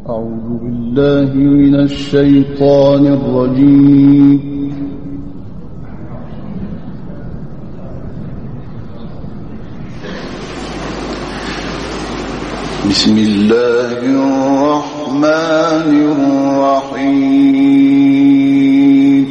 أعوذ بالله من الشيطان الرجيم. بسم الله الرحمن الرحيم.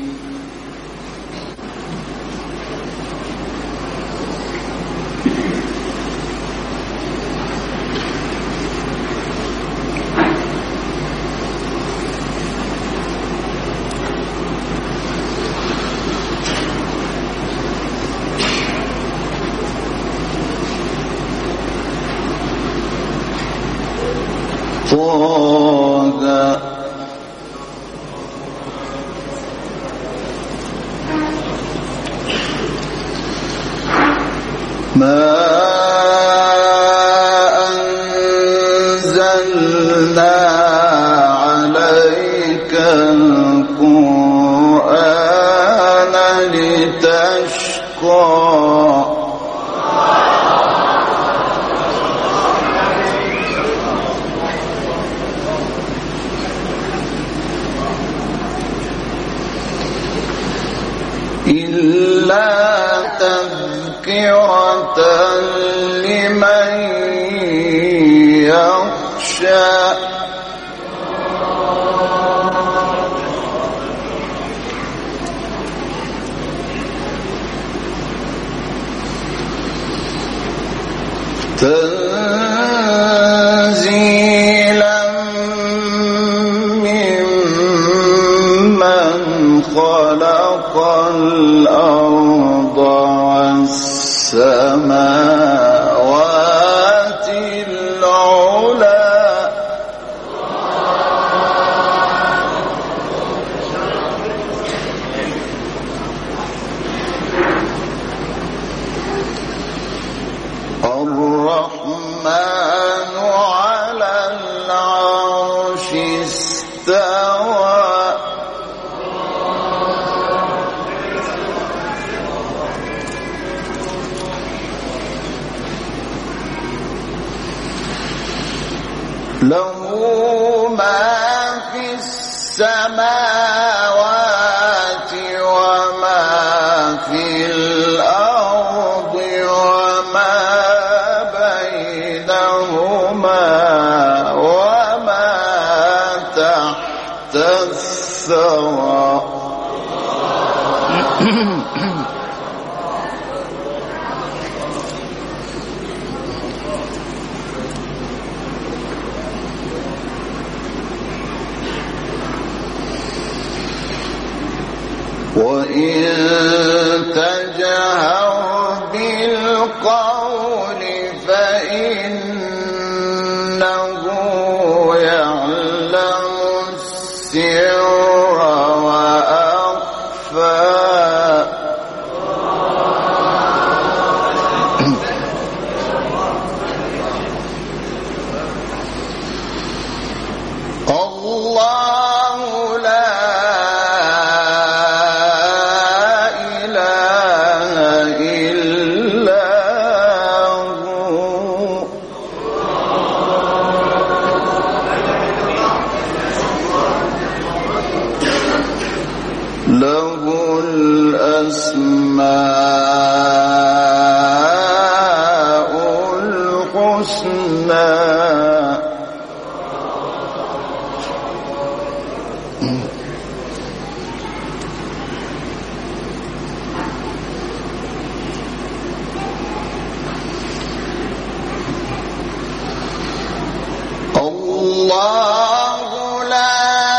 ما أنزلنا عليك القرآن لتشقى إلا تذكرة لمن يخشى تنزيلا ممن خلق الأرض والسماوات العلى الرحمن على العرش استوى له ما في السماوات وما في الأرض وما بينهما وما تحت الثرى وإن تجهر بالقول فإنه يعلم السر وأخفى الله لا له الأسماء الحسنى الله لا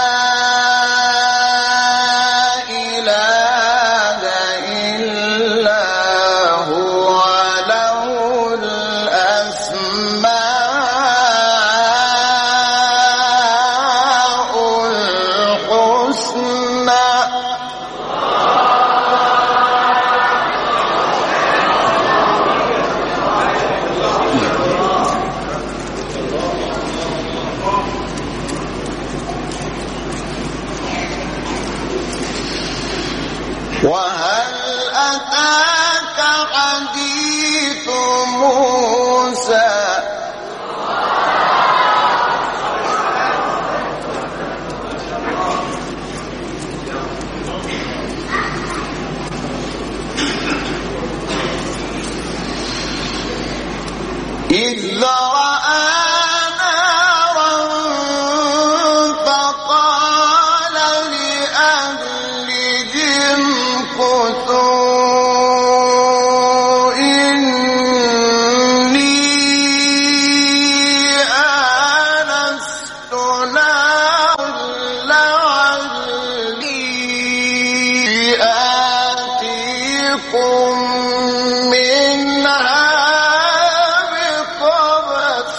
وهل أتاك حديث موسى إذ رأى نارا فقال لأهلهم كثوا إني آنست نارا لعلي آتيكم منها بقبس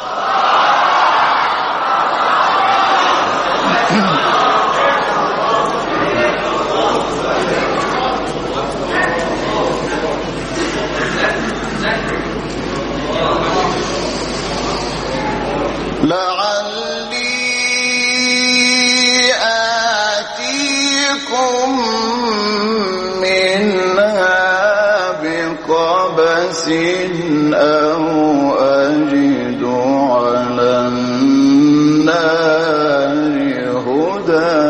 لعلي آتيكم منها بقبس أو أجد على النار هدى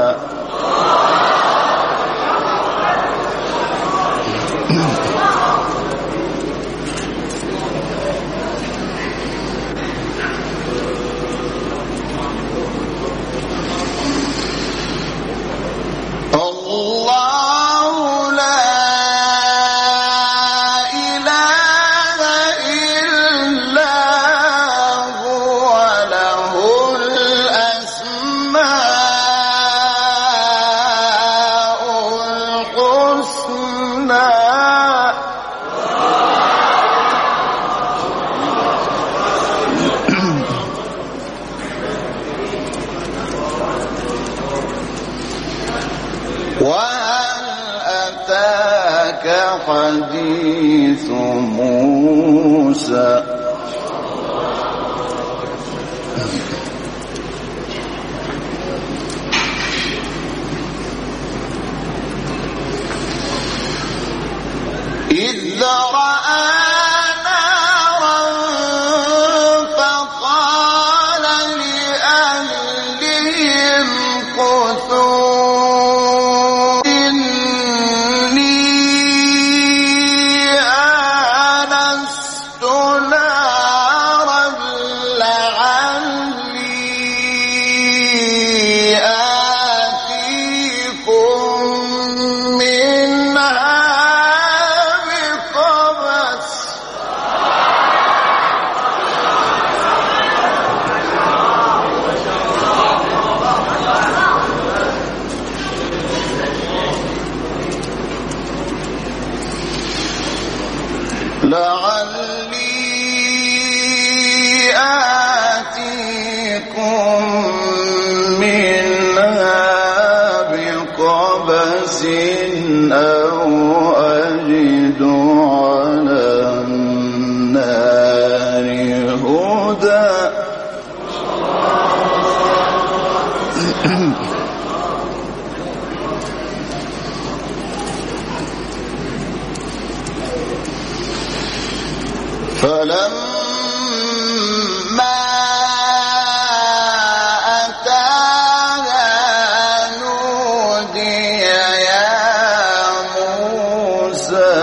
الله لا إله إلا هو له الأسماء الحسنى وهل أتاك حديث موسى إذ رأى نارا فقال لأهلهم كثوا إني آنست نارا لعلي آتيكم منها بقبس لعلي آتيكم منها بقبس أو أجد على النار هدى فلما أتاها نودي يا موسى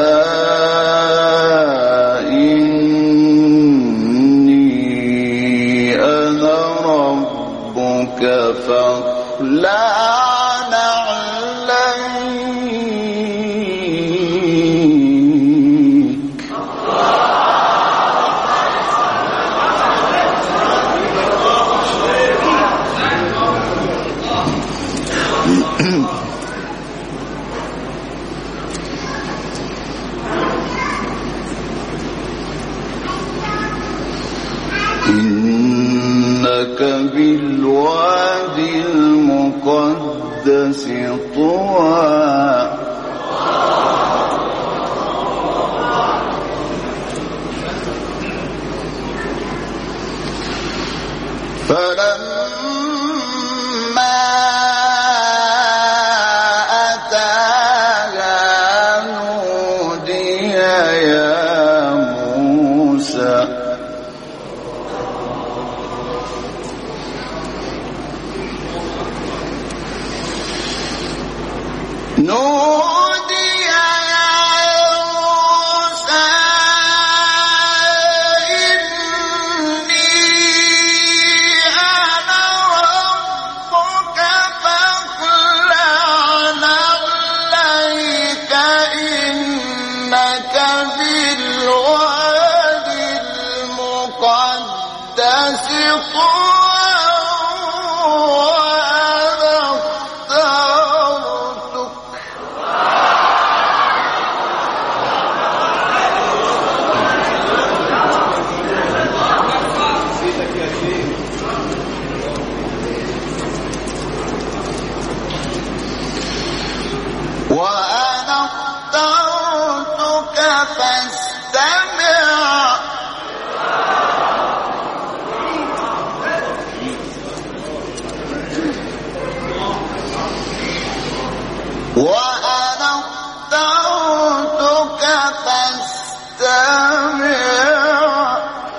إني أنا ربك فاخلع نعليك إنك بالوادي المقدس طوى فلما أتاها نودي يا موسى نودي يا موسى فاستمع وأنا اخترتك فاستمع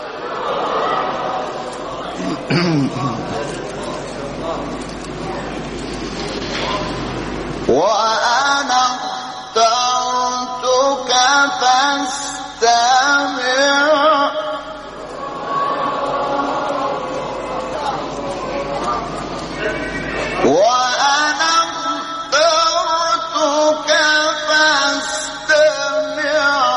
وأنا اخترتك فاستمع وأنا اخترتك فاستمع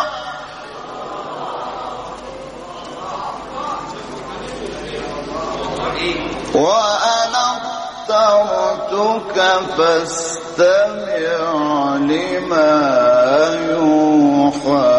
وأنا اخترتك فاستمع لما يوحى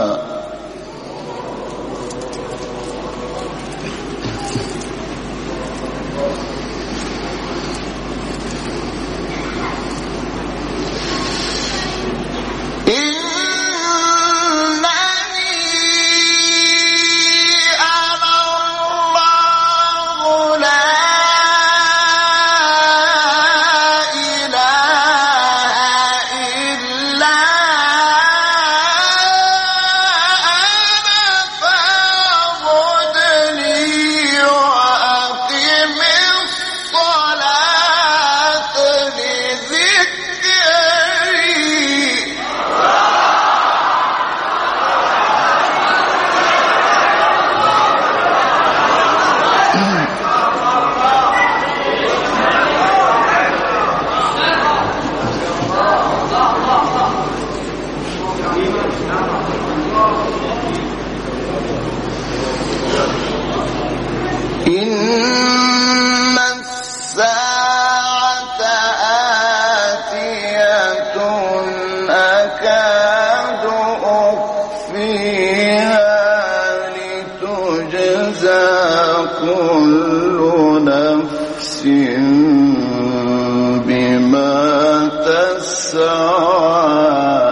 إن الساعة آتية أكاد أخفيها لتجزى كل نفس بما تسعى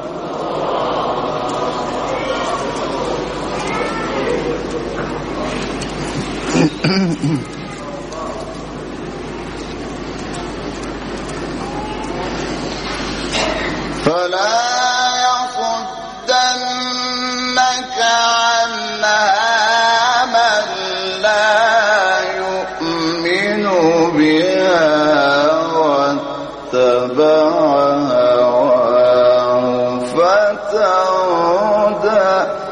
فلا يصدنك عنها من لا يؤمن بها واتبع هواه فتردى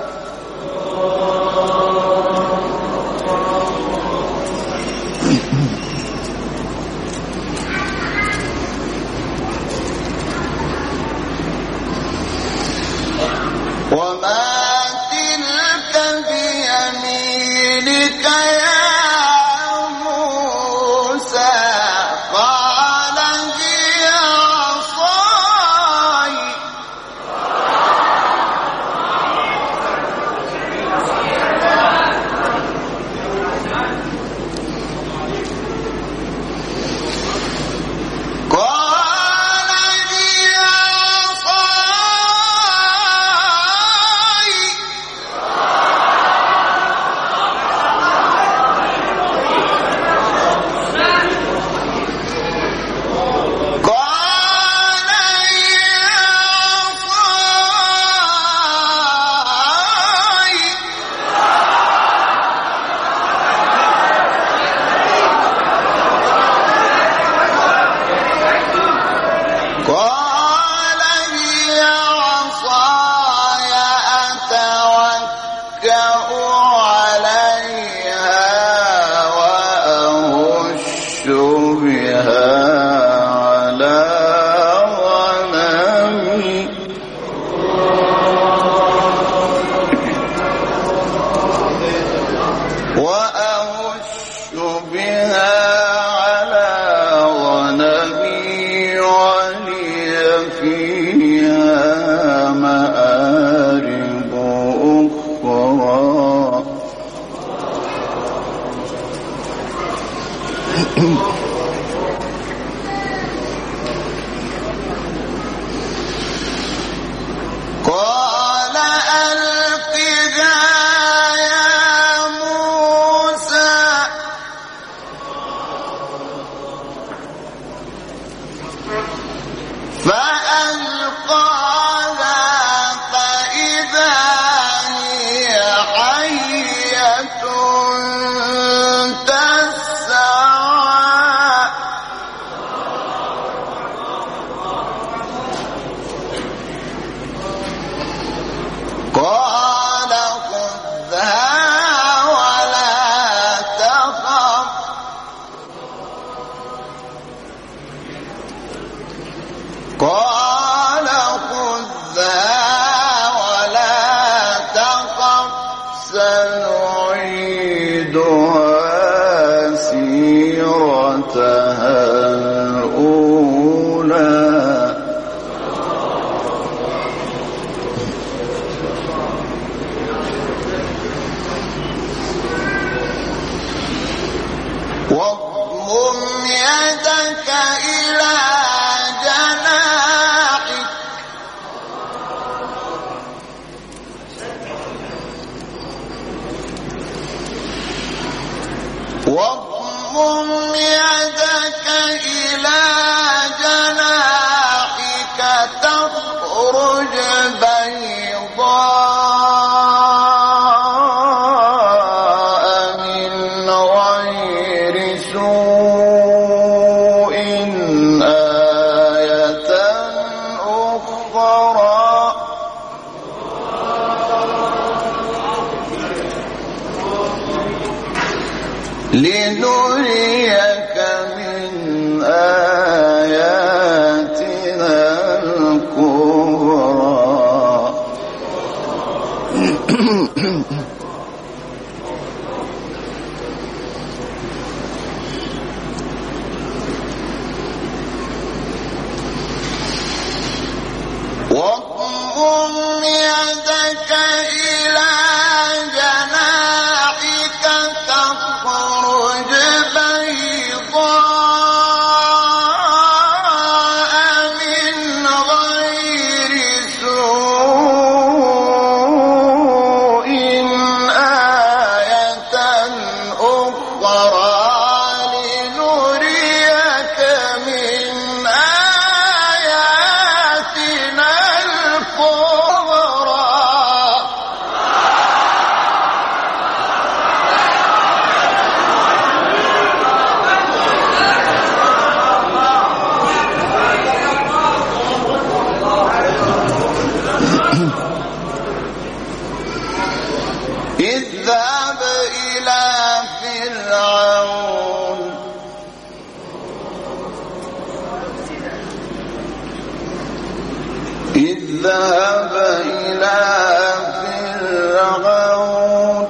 وما تلك بيمينك يا موسى قال هي عصاي قال يدك إلى جناحك واضمم يدك إلى جناحك تخرج بيضاء من غير سوء آية أخرى لنريك من آياتنا الكبرى واضمم يدك إلى جناحك تخرج بيضاء من غير سوء آية أخرى لنريك من آياتنا الكبرى اذهب إلى فرعون اذهب إلى فرعون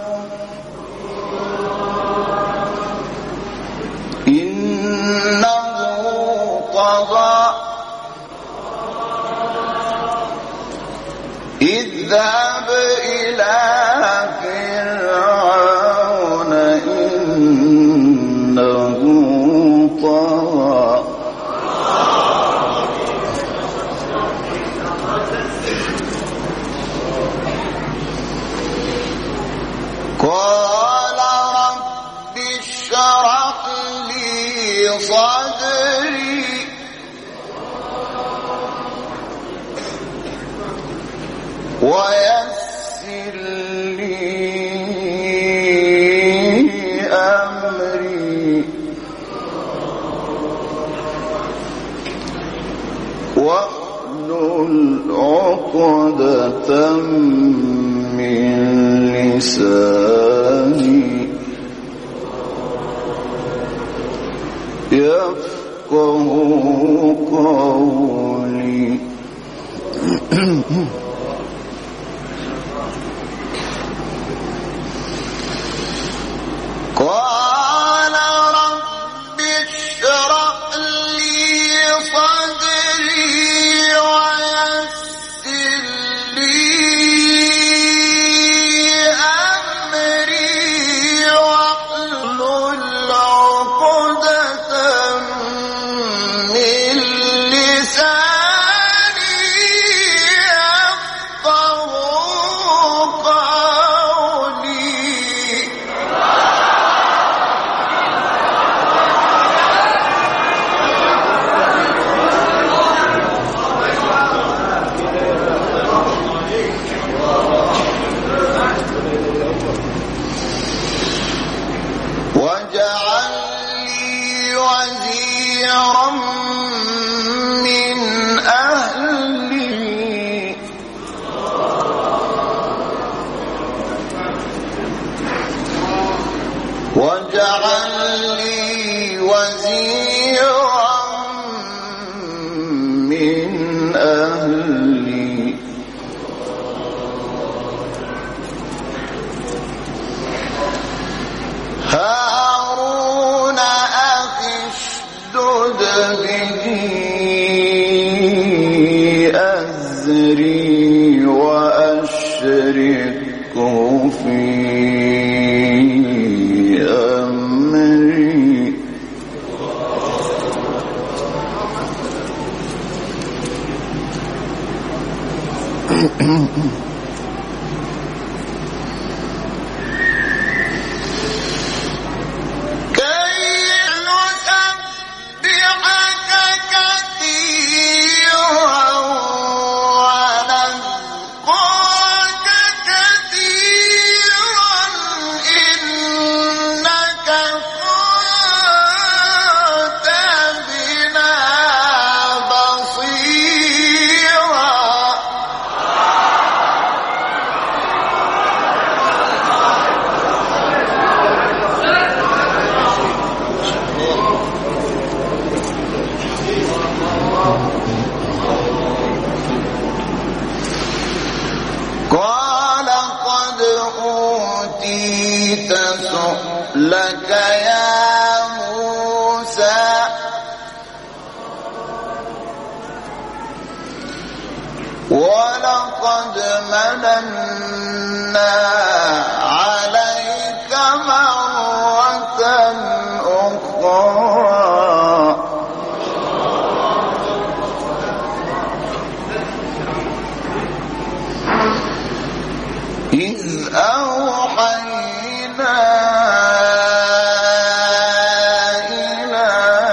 إنه طغى اذهب إلى فرعون إنه طغى قال رب اشرح لي صدري ويسر لي أمري واحلل عقدة من لساني يفقه قولي قال رب اشرح لي صدري ويسر لي أمري واحلل عقدة من لساني يفقه قولي واجعل لي وزيرا من أهلي واجعل لي وزيرا من أهلي هارون أخي اشدد به أزري وأشركه في أمري لك يا موسى ولقد مننا عليك مرة أخرى إذ أوحينا إلى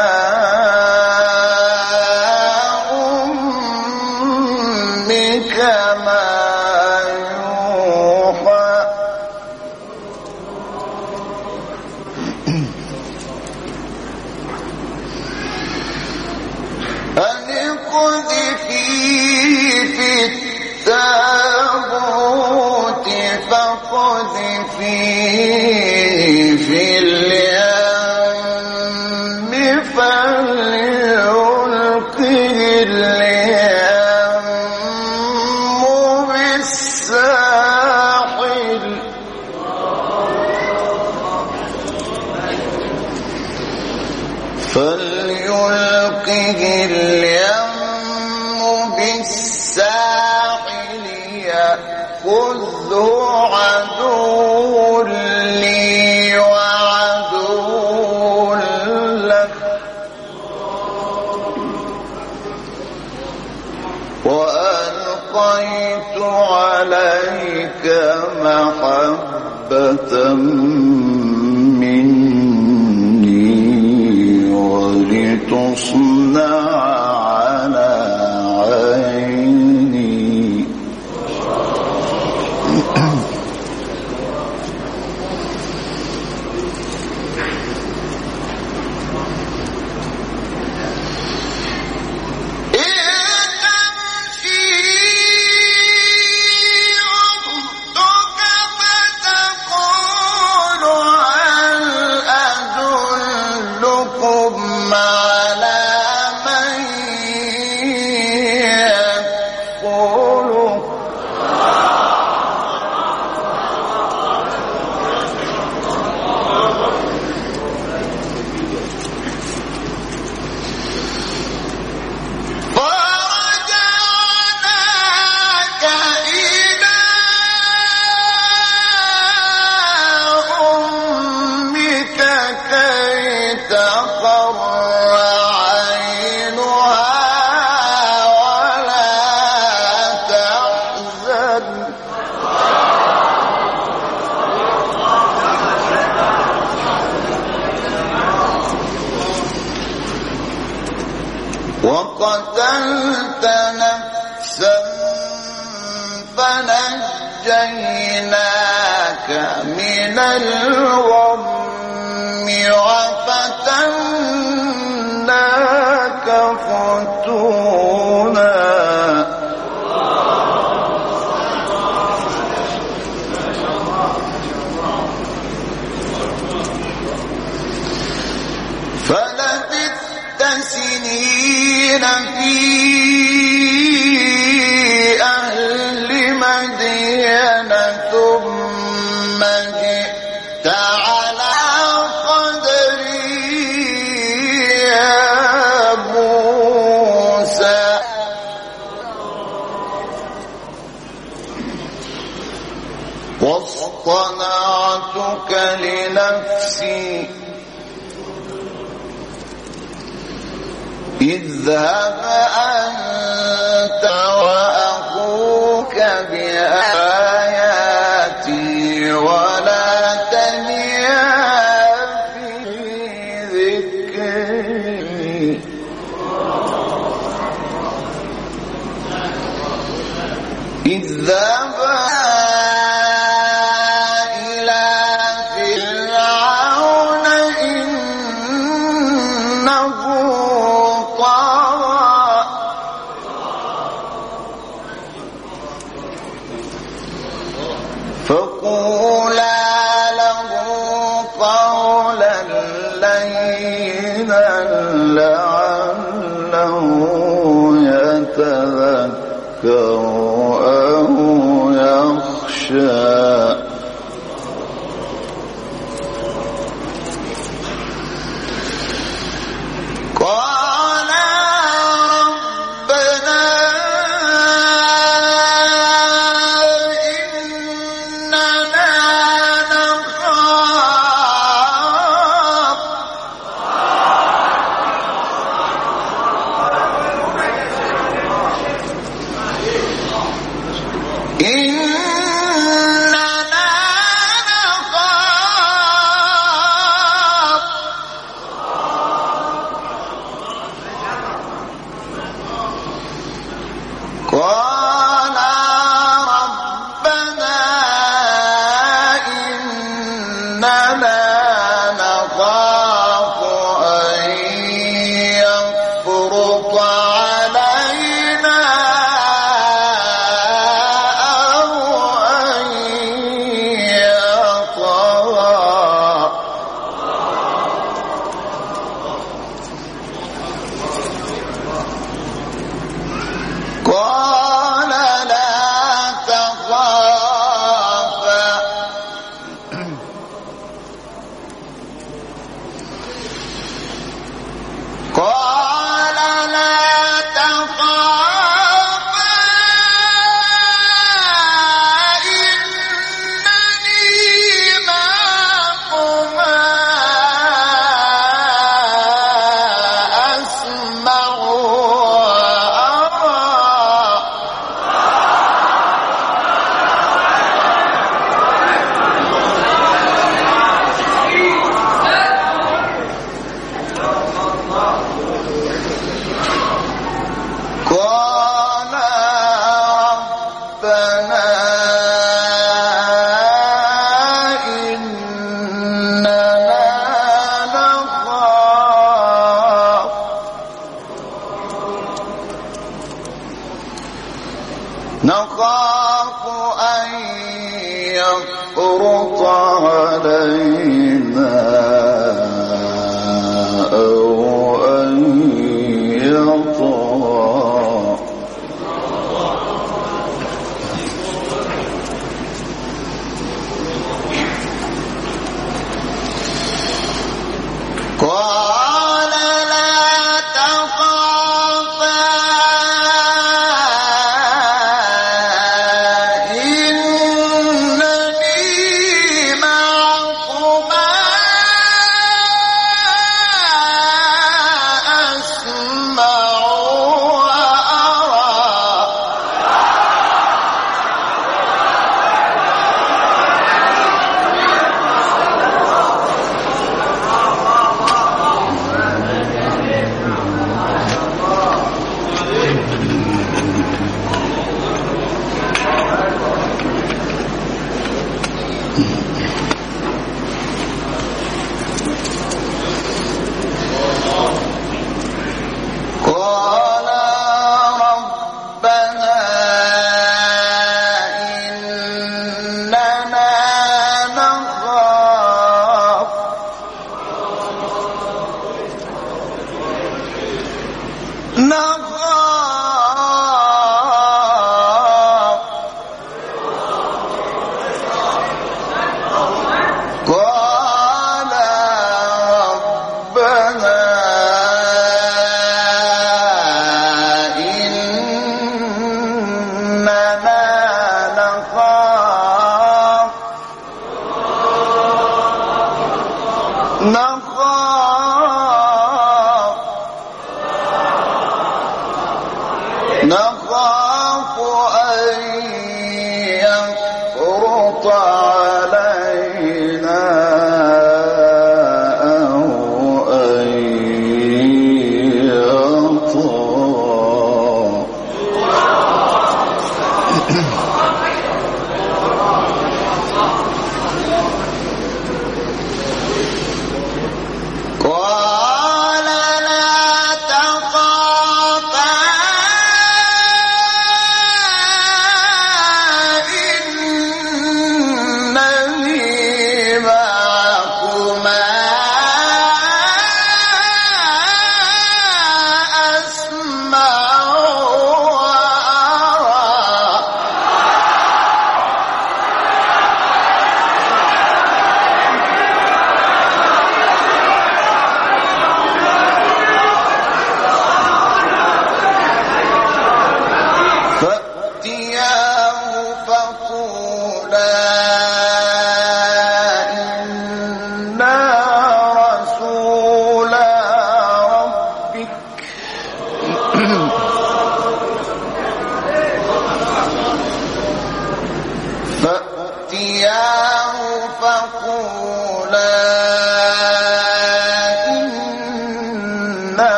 أمك ما يوحى أن اقذفيه في التابوت فاقذفيه في اليم فليلقه اليم بالساحل يأخذه عدو لي وعدو لك وألقيت عليك محبة مني ولتصنع على عيني وقتلت نفسا فنجيناك من الغم وفتناك فتونا فلبثت سنين في أهل مدين ثم جئت على قدري يا موسى واصطنعتك لنفسي اذهب أنت وأخوك ذكري اذهبا إلى فرعون إنه طغى فقولا له قولا لينا لعله يتذكر أو يخشى قال ربنا إننا نخاف قال ربنا إننا نخاف أن يفرط علينا أو أن يطغى قال لا تخافا قال لا تخافا إنني معكما أسمع وأرى قال ربنا إننا نخاف أن يفرط علينا أو أن يطغى قال لا تخافا إنني معكما أسمع وأرى قال ربنا إننا نخاف قال ربنا إننا نخاف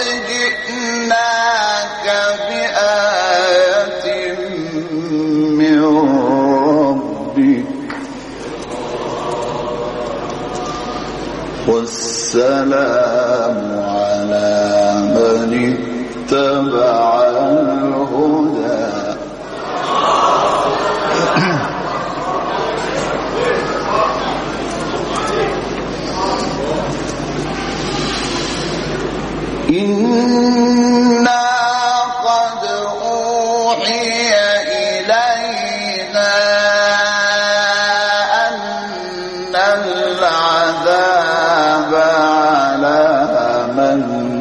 جئناك بآية من ربك والسلام على من اتبع الهدى. إنا قد أوحي إلينا أن العذاب على من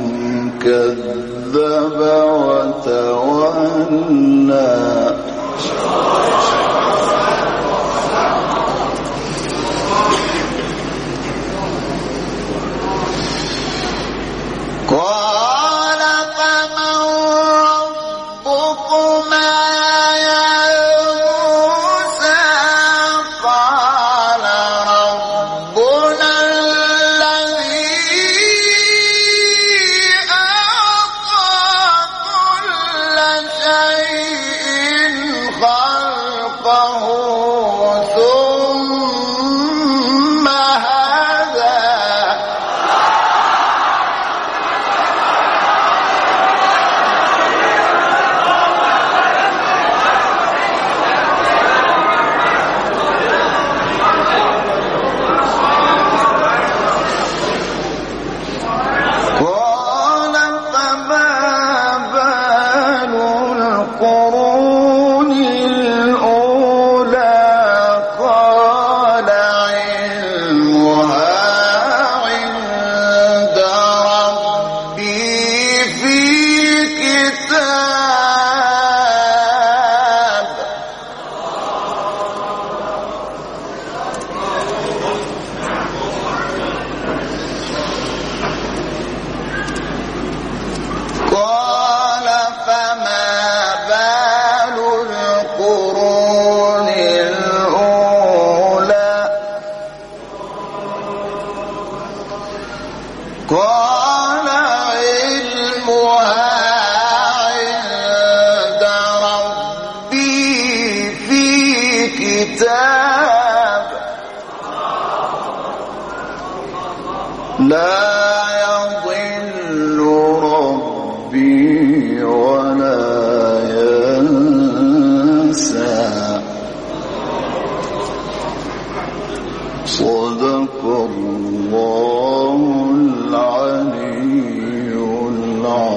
كذب وتولى. قال فمن ربكما يا موسى؟ قال ربنا الذي أعطى كل شيء خلقه ثم هدى. القرون الأولى؟ قال علمها عند ربي في كتاب. قال فما بال القرون الأولى؟ قال علمها عند ربي في كتاب لا يضل ربي ولا ينسى. صدق الله العلي العظيم.